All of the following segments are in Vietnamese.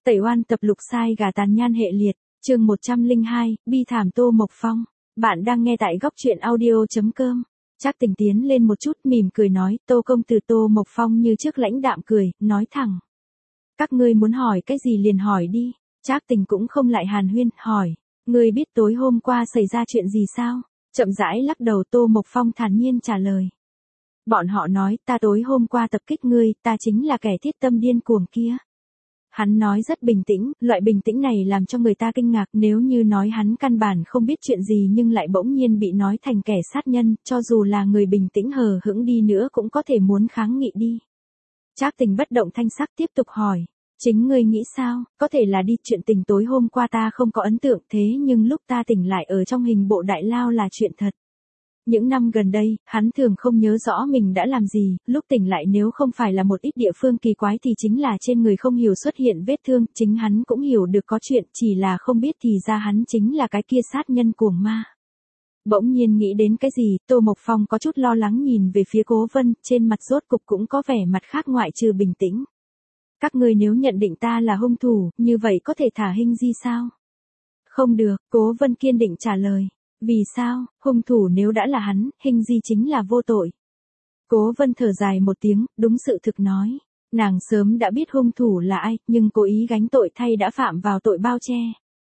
Tẩy oan tập lục sai gà tàn nhan hệ liệt, chương 102, bi thảm Tô Mộc Phong. Bạn đang nghe tại góc truyện audio.com. Trác Tình tiến lên một chút mỉm cười nói, Tô công tử. Tô Mộc Phong như trước lãnh đạm cười, nói thẳng. Các ngươi muốn hỏi cái gì liền hỏi đi. Trác Tình cũng không lại hàn huyên, hỏi. Ngươi biết tối hôm qua xảy ra chuyện gì sao? Chậm rãi lắc đầu. Tô Mộc Phong thản nhiên trả lời. Bọn họ nói, ta tối hôm qua tập kích ngươi, ta chính là kẻ thiết tâm điên cuồng kia. Hắn nói rất bình tĩnh, loại bình tĩnh này làm cho người ta kinh ngạc, nếu như nói hắn căn bản không biết chuyện gì nhưng lại bỗng nhiên bị nói thành kẻ sát nhân, cho dù là người bình tĩnh hờ hững đi nữa cũng có thể muốn kháng nghị đi. Trác Tình bất động thanh sắc tiếp tục hỏi, chính ngươi nghĩ sao, có thể là đi, chuyện tình tối hôm qua ta không có ấn tượng, thế nhưng lúc ta tỉnh lại ở trong hình bộ đại lao là chuyện thật. Những năm gần đây, hắn thường không nhớ rõ mình đã làm gì, lúc tỉnh lại nếu không phải là một ít địa phương kỳ quái thì chính là trên người không hiểu xuất hiện vết thương, chính hắn cũng hiểu được có chuyện, chỉ là không biết thì ra hắn chính là cái kia sát nhân cuồng ma. Bỗng nhiên nghĩ đến cái gì, Tô Mộc Phong có chút lo lắng nhìn về phía Cố Vân, trên mặt rốt cục cũng có vẻ mặt khác ngoại trừ bình tĩnh. Các ngươi nếu nhận định ta là hung thủ, như vậy có thể thả Hinh Di sao? Không được, Cố Vân kiên định trả lời. Vì sao, hung thủ nếu đã là hắn, Hinh Di chính là vô tội. Cố Vân thở dài một tiếng, đúng sự thực nói. Nàng sớm đã biết hung thủ là ai, nhưng cố ý gánh tội thay đã phạm vào tội bao che.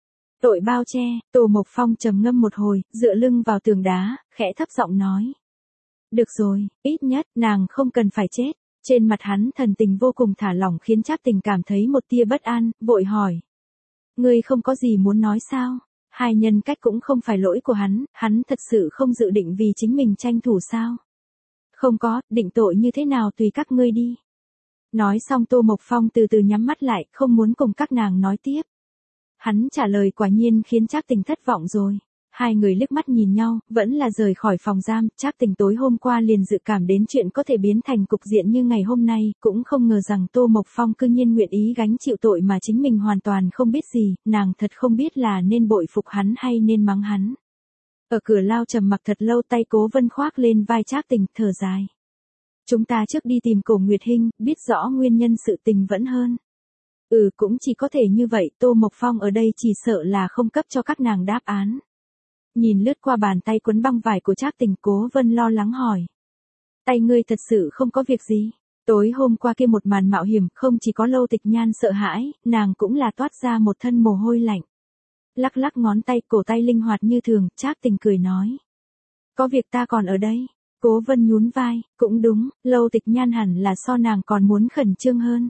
Tội bao che, Tô Mộc Phong trầm ngâm một hồi, dựa lưng vào tường đá, khẽ thấp giọng nói. Được rồi, ít nhất, nàng không cần phải chết. Trên mặt hắn thần tình vô cùng thả lỏng khiến Trác Tình cảm thấy một tia bất an, vội hỏi. Ngươi không có gì muốn nói sao? Hai nhân cách cũng không phải lỗi của hắn thật sự không dự định vì chính mình tranh thủ sao? Không có, định tội như thế nào tùy các ngươi đi. Nói xong Tô Mộc Phong từ từ nhắm mắt lại, không muốn cùng các nàng nói tiếp. Hắn trả lời quả nhiên khiến Trác Tình thất vọng rồi. Hai người liếc mắt nhìn nhau, vẫn là rời khỏi phòng giam, Trác Tình tối hôm qua liền dự cảm đến chuyện có thể biến thành cục diện như ngày hôm nay, cũng không ngờ rằng Tô Mộc Phong cư nhiên nguyện ý gánh chịu tội mà chính mình hoàn toàn không biết gì, nàng thật không biết là nên bội phục hắn hay nên mắng hắn. Ở cửa lao trầm mặc thật lâu, tay Cố Vân khoác lên vai Trác Tình, thở dài. Chúng ta trước đi tìm Cổ Nguyệt Hinh, biết rõ nguyên nhân sự tình vẫn hơn. Cũng chỉ có thể như vậy, Tô Mộc Phong ở đây chỉ sợ là không cấp cho các nàng đáp án. Nhìn lướt qua bàn tay quấn băng vải của Trác Tình, Cố Vân lo lắng hỏi. Tay ngươi thật sự không có việc gì? Tối hôm qua kia một màn mạo hiểm, không chỉ có Lâu Tịch Nhan sợ hãi, nàng cũng là toát ra một thân mồ hôi lạnh. Lắc lắc ngón tay, cổ tay linh hoạt như thường, Trác Tình cười nói. Có việc ta còn ở đây. Cố Vân nhún vai, cũng đúng, Lâu Tịch Nhan hẳn là so nàng còn muốn khẩn trương hơn.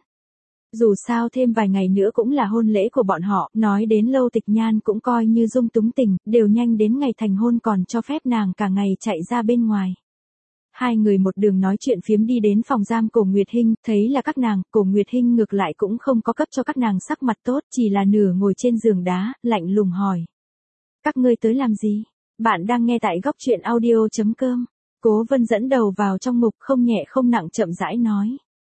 Dù sao thêm vài ngày nữa cũng là hôn lễ của bọn họ, nói đến Lâu Tịch Nhan cũng coi như dung túng tình, đều nhanh đến ngày thành hôn còn cho phép nàng cả ngày chạy ra bên ngoài. Hai người một đường nói chuyện phiếm đi đến phòng giam Cổ Nguyệt Hinh, thấy là các nàng, Cổ Nguyệt Hinh ngược lại cũng không có cấp cho các nàng sắc mặt tốt, chỉ là nửa ngồi trên giường đá, lạnh lùng hỏi. Các ngươi tới làm gì? Bạn đang nghe tại góc truyện audio.com. Cố Vân dẫn đầu vào trong mục, không nhẹ không nặng chậm rãi nói.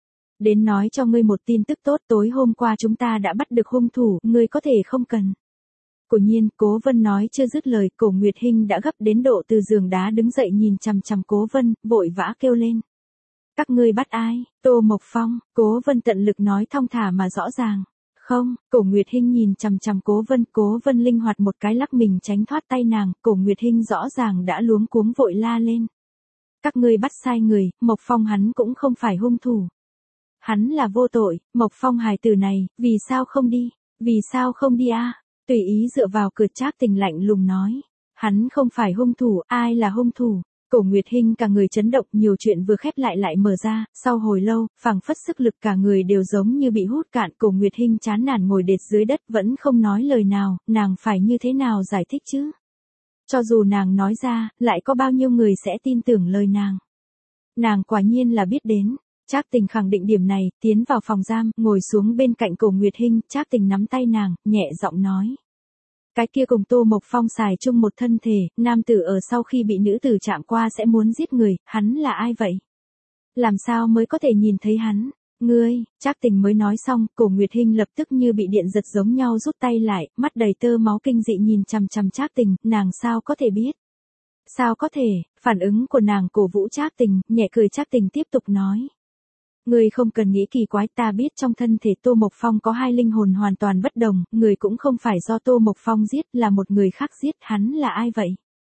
Đến nói cho ngươi một tin tức tốt, tối hôm qua chúng ta đã bắt được hung thủ, ngươi có thể không cần. Quả nhiên, Cố Vân nói chưa dứt lời, Cổ Nguyệt Hinh đã gấp đến độ từ giường đá đứng dậy nhìn chằm chằm Cố Vân, vội vã kêu lên. Các ngươi bắt ai? Tô Mộc Phong. Cố Vân tận lực nói thong thả mà rõ ràng. Không, Cổ Nguyệt Hinh nhìn chằm chằm Cố Vân linh hoạt một cái lắc mình tránh thoát tay nàng, Cổ Nguyệt Hinh rõ ràng đã luống cuống vội la lên. Các ngươi bắt sai người, Mộc Phong hắn cũng không phải hung thủ. Hắn là vô tội, Mộc Phong hài tử này, vì sao không đi? Vì sao không đi a? Tùy ý dựa vào cửa, Trác Tình lạnh lùng nói. Hắn không phải hung thủ, ai là hung thủ? Cổ Nguyệt Hinh cả người chấn động, nhiều chuyện vừa khép lại mở ra, sau hồi lâu, phảng phất sức lực cả người đều giống như bị hút cạn, Cổ Nguyệt Hinh chán nản ngồi đệt dưới đất vẫn không nói lời nào, nàng phải như thế nào giải thích chứ? Cho dù nàng nói ra, lại có bao nhiêu người sẽ tin tưởng lời nàng? Nàng quả nhiên là biết đến. Trác Tình khẳng định điểm này, tiến vào phòng giam, ngồi xuống bên cạnh Cổ Nguyệt Hinh, Trác Tình nắm tay nàng, nhẹ giọng nói. Cái kia cùng Tô Mộc Phong xài chung một thân thể, nam tử ở sau khi bị nữ tử chạm qua sẽ muốn giết người, hắn là ai vậy? Làm sao mới có thể nhìn thấy hắn? Ngươi, Trác Tình mới nói xong, Cổ Nguyệt Hinh lập tức như bị điện giật giống nhau rút tay lại, mắt đầy tơ máu kinh dị nhìn chằm chằm Trác Tình, nàng sao có thể biết? Sao có thể? Phản ứng của nàng cổ vũ Trác Tình, nhẹ cười. Trác Tình tiếp tục nói. Ngươi không cần nghĩ kỳ quái, ta biết trong thân thể Tô Mộc Phong có hai linh hồn hoàn toàn bất đồng, người cũng không phải do Tô Mộc Phong giết, là một người khác giết. Hắn là ai vậy?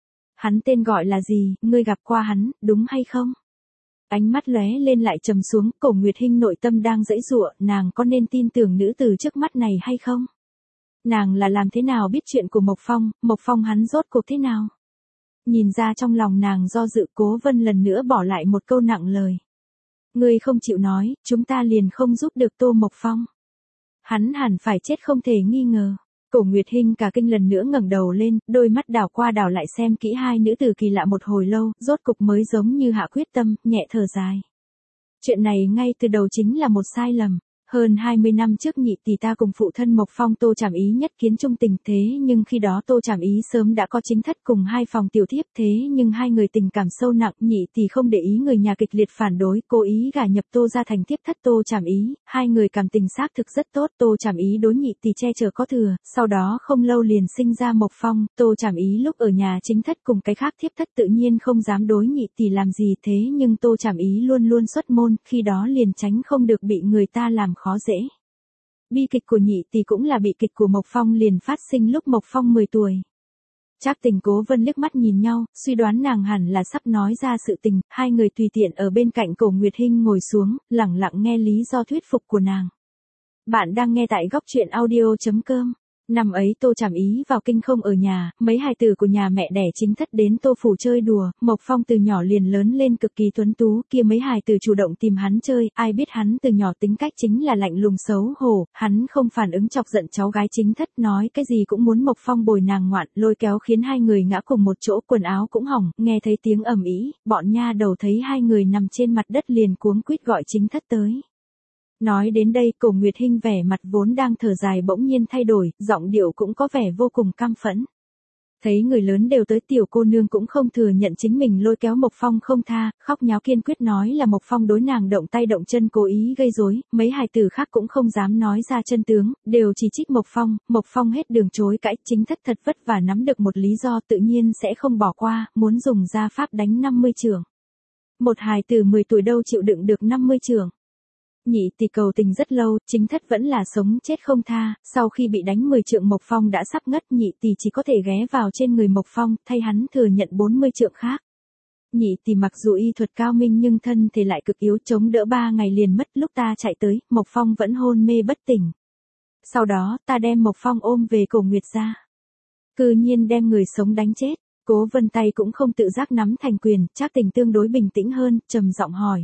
Hắn tên gọi là gì, ngươi gặp qua hắn, đúng hay không? Ánh mắt lóe lên lại trầm xuống, Cổ Nguyệt Hinh nội tâm đang giãy giụa, nàng có nên tin tưởng nữ tử trước mắt này hay không? Nàng là làm thế nào biết chuyện của Mộc Phong hắn rốt cuộc thế nào? Nhìn ra trong lòng nàng do dự, Cố Vân lần nữa bỏ lại một câu nặng lời. Ngươi không chịu nói, chúng ta liền không giúp được Tô Mộc Phong. Hắn hẳn phải chết không thể nghi ngờ. Cổ Nguyệt Hinh cả kinh lần nữa ngẩng đầu lên, đôi mắt đảo qua đảo lại xem kỹ hai nữ tử kỳ lạ một hồi lâu, rốt cục mới giống như hạ quyết tâm, nhẹ thở dài. Chuyện này ngay từ đầu chính là một sai lầm. Hơn 20 năm trước nhị tỷ ta cùng phụ thân Mộc Phong Tô Trảm Ý nhất kiến trung tình, thế nhưng khi đó Tô Trảm Ý sớm đã có chính thất cùng hai phòng tiểu thiếp, thế nhưng hai người tình cảm sâu nặng, nhị tỷ không để ý người nhà kịch liệt phản đối, cố ý gả nhập Tô gia thành thiếp thất Tô Trảm Ý, hai người cảm tình xác thực rất tốt, Tô Trảm Ý đối nhị tỷ che chở có thừa, sau đó không lâu liền sinh ra Mộc Phong, Tô Trảm Ý lúc ở nhà chính thất cùng cái khác thiếp thất tự nhiên không dám đối nhị tỷ làm gì, thế nhưng Tô Trảm Ý luôn luôn xuất môn, khi đó liền tránh không được bị người ta làm khó dễ. Bi kịch của nhị tỷ cũng là bi kịch của Mộc Phong liền phát sinh lúc Mộc Phong 10 tuổi. Trác Tình Cố Vân liếc mắt nhìn nhau, suy đoán nàng hẳn là sắp nói ra sự tình, hai người tùy tiện ở bên cạnh Cổ Nguyệt Hinh ngồi xuống, lẳng lặng nghe lý do thuyết phục của nàng. Bạn đang nghe tại góc truyện audio.com. Năm ấy Tô Trảm Ý vào kinh không ở nhà, mấy hài tử của nhà mẹ đẻ chính thất đến Tô phủ chơi đùa, Mộc Phong từ nhỏ liền lớn lên cực kỳ tuấn tú, kia mấy hài tử chủ động tìm hắn chơi, ai biết hắn từ nhỏ tính cách chính là lạnh lùng xấu hổ, hắn không phản ứng chọc giận cháu gái chính thất, nói cái gì cũng muốn Mộc Phong bồi nàng ngoạn, lôi kéo khiến hai người ngã cùng một chỗ, quần áo cũng hỏng, nghe thấy tiếng ầm ĩ, bọn nha đầu thấy hai người nằm trên mặt đất liền cuống quýt gọi chính thất tới. Nói đến đây, Cổ Nguyệt Hinh vẻ mặt vốn đang thở dài bỗng nhiên thay đổi, giọng điệu cũng có vẻ vô cùng căm phẫn. Thấy người lớn đều tới, tiểu cô nương cũng không thừa nhận chính mình lôi kéo Mộc Phong không tha, khóc nháo kiên quyết nói là Mộc Phong đối nàng động tay động chân cố ý gây rối, mấy hài tử khác cũng không dám nói ra chân tướng, đều chỉ trích Mộc Phong hết đường chối cãi, chính thất thật vất vả nắm được một lý do tự nhiên sẽ không bỏ qua, muốn dùng gia pháp đánh 50 chưởng. Một hài tử 10 tuổi đâu chịu đựng được 50 chưởng. Nhị tỷ cầu tình rất lâu, chính thất vẫn là sống chết không tha, sau khi bị đánh 10 trượng Mộc Phong đã sắp ngất, nhị tỷ chỉ có thể ghé vào trên người Mộc Phong, thay hắn thừa nhận 40 trượng khác. Nhị tỷ mặc dù y thuật cao minh nhưng thân thể lại cực yếu, chống đỡ 3 ngày liền mất, lúc ta chạy tới, Mộc Phong vẫn hôn mê bất tỉnh. Sau đó, ta đem Mộc Phong ôm về Cổ Nguyệt gia. Cư nhiên đem người sống đánh chết, Cố Vân tay cũng không tự giác nắm thành quyền, Trác Tình tương đối bình tĩnh hơn, trầm giọng hỏi.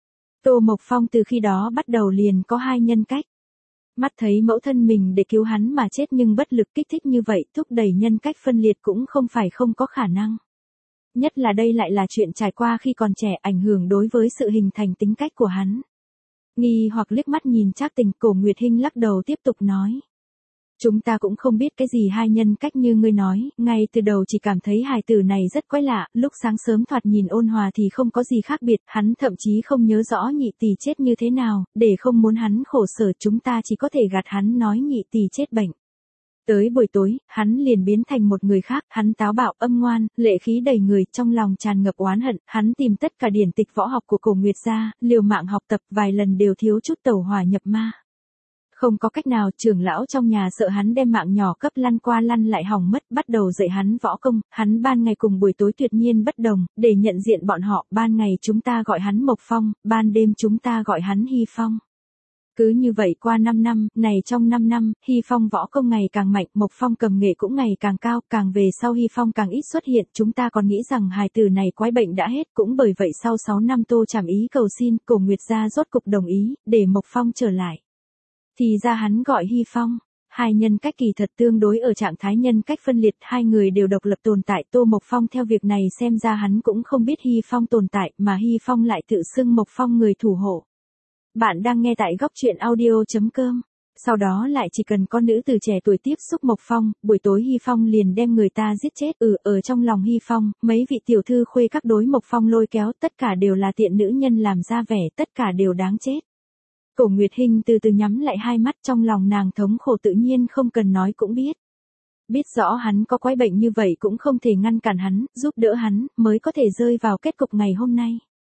Tô Mộc Phong từ khi đó bắt đầu liền có hai nhân cách. Mắt thấy mẫu thân mình để cứu hắn mà chết nhưng bất lực, kích thích như vậy, thúc đẩy nhân cách phân liệt cũng không phải không có khả năng. Nhất là đây lại là chuyện trải qua khi còn trẻ, ảnh hưởng đối với sự hình thành tính cách của hắn. Nghi hoặc liếc mắt nhìn Trác Tình, Cổ Nguyệt Hinh lắc đầu tiếp tục nói. Chúng ta cũng không biết cái gì hai nhân cách như ngươi nói, ngay từ đầu chỉ cảm thấy hài tử này rất quái lạ, lúc sáng sớm thoạt nhìn ôn hòa thì không có gì khác biệt, hắn thậm chí không nhớ rõ nhị tỷ chết như thế nào, để không muốn hắn khổ sở chúng ta chỉ có thể gạt hắn nói nhị tỷ chết bệnh. Tới buổi tối, hắn liền biến thành một người khác, hắn táo bạo, âm ngoan, lệ khí đầy người, trong lòng tràn ngập oán hận, hắn tìm tất cả điển tịch võ học của Cổ Nguyệt gia, liều mạng học tập, vài lần đều thiếu chút tẩu hỏa nhập ma. Không có cách nào, trưởng lão trong nhà sợ hắn đem mạng nhỏ cấp lăn qua lăn lại hỏng mất, bắt đầu dạy hắn võ công, hắn ban ngày cùng buổi tối tuyệt nhiên bất đồng, để nhận diện bọn họ, ban ngày chúng ta gọi hắn Mộc Phong, ban đêm chúng ta gọi hắn Hy Phong. Cứ như vậy qua 5 năm, này trong 5 năm, Hy Phong võ công ngày càng mạnh, Mộc Phong cầm nghệ cũng ngày càng cao, càng về sau Hy Phong càng ít xuất hiện, chúng ta còn nghĩ rằng hài tử này quái bệnh đã hết, cũng bởi vậy sau 6 năm Tô Trảm Ý cầu xin, Cổ Nguyệt gia rốt cục đồng ý, để Mộc Phong trở lại. Thì ra hắn gọi Hy Phong, hai nhân cách kỳ thật tương đối ở trạng thái nhân cách phân liệt, hai người đều độc lập tồn tại, Tô Mộc Phong theo việc này xem ra hắn cũng không biết Hy Phong tồn tại, mà Hy Phong lại tự xưng Mộc Phong người thủ hộ. Bạn đang nghe tại góc truyện audio.com. Sau đó lại chỉ cần con nữ từ trẻ tuổi tiếp xúc Mộc Phong, buổi tối Hy Phong liền đem người ta giết chết. Ở trong lòng Hy Phong, mấy vị tiểu thư khuê các đối Mộc Phong lôi kéo, tất cả đều là tiện nữ nhân làm ra vẻ, tất cả đều đáng chết. Cổ Nguyệt Hinh từ từ nhắm lại hai mắt, trong lòng nàng thống khổ tự nhiên không cần nói cũng biết. Biết rõ hắn có quái bệnh như vậy cũng không thể ngăn cản hắn, giúp đỡ hắn, mới có thể rơi vào kết cục ngày hôm nay.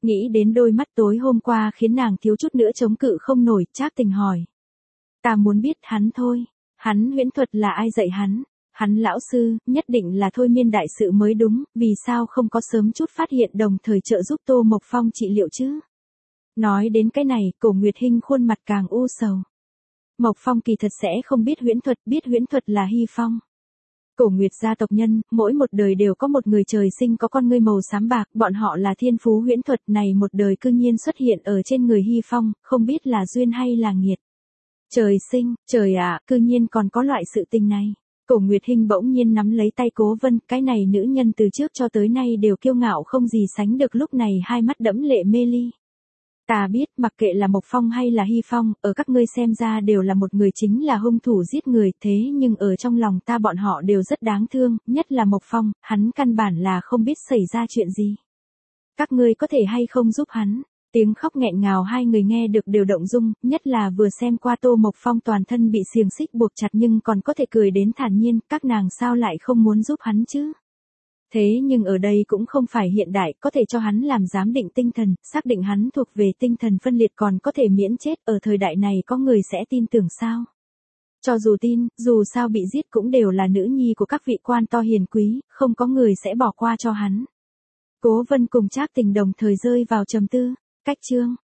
Nghĩ đến đôi mắt tối hôm qua khiến nàng thiếu chút nữa chống cự không nổi, Trác Tình hỏi. Ta muốn biết hắn thôi. Hắn huyễn thuật là ai dạy hắn? Hắn lão sư, nhất định là thôi miên đại sự mới đúng, vì sao không có sớm chút phát hiện đồng thời trợ giúp Tô Mộc Phong trị liệu chứ? Nói đến cái này, Cổ Nguyệt Hinh khuôn mặt càng u sầu. Mộc Phong kỳ thật sẽ không biết huyễn thuật là Hy Phong. Cổ Nguyệt gia tộc nhân, mỗi một đời đều có một người trời sinh có con ngươi màu xám bạc, bọn họ là thiên phú huyễn thuật này một đời cư nhiên xuất hiện ở trên người Hy Phong, không biết là duyên hay là nghiệt. Trời sinh, trời ạ, cư nhiên còn có loại sự tình này. Cổ Nguyệt Hinh bỗng nhiên nắm lấy tay Cố Vân, cái này nữ nhân từ trước cho tới nay đều kiêu ngạo không gì sánh được, lúc này hai mắt đẫm lệ mê ly. Ta biết, mặc kệ là Mộc Phong hay là Hy Phong, ở các ngươi xem ra đều là một người chính là hung thủ giết người, thế nhưng ở trong lòng ta bọn họ đều rất đáng thương, nhất là Mộc Phong, hắn căn bản là không biết xảy ra chuyện gì. Các ngươi có thể hay không giúp hắn? Tiếng khóc nghẹn ngào hai người nghe được đều động dung, nhất là vừa xem qua Tô Mộc Phong toàn thân bị xiềng xích buộc chặt nhưng còn có thể cười đến thản nhiên, các nàng sao lại không muốn giúp hắn chứ? Thế nhưng ở đây cũng không phải hiện đại, có thể cho hắn làm giám định tinh thần, xác định hắn thuộc về tinh thần phân liệt còn có thể miễn chết, ở thời đại này có người sẽ tin tưởng sao? Cho dù tin, dù sao bị giết cũng đều là nữ nhi của các vị quan to hiền quý, không có người sẽ bỏ qua cho hắn. Cố Vân cùng Trác Tình đồng thời rơi vào trầm tư. Cách chương